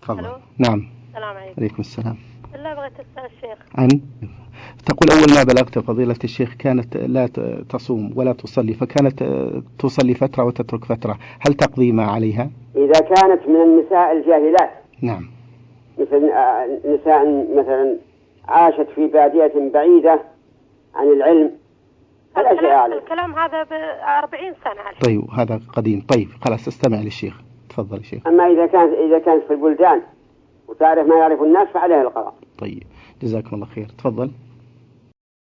تفضل. ألو. نعم. السلام عليكم. عليكم السلام. لا بغيت أسأل الشيخ عن تقول أول ما بلغت فضيلة الشيخ كانت لا تصوم ولا تصلي، فكانت تصلي فترة وتترك فترة، هل تقضي ما عليها؟ إذا كانت من النساء الجاهلات، نعم، مثل نساء مثلا عاشت في بادية بعيدة عن العلم فلا شيء عليه. الكلام هذا ب40 سنة. طيب هذا قديم. طيب خلاص استمع للشيخ، تفضل الشيخ. أما إذا كانت في البلدان وتعرف ما يعرف الناس فعليها القضاء. طيب جزاكم الله خير، تفضل.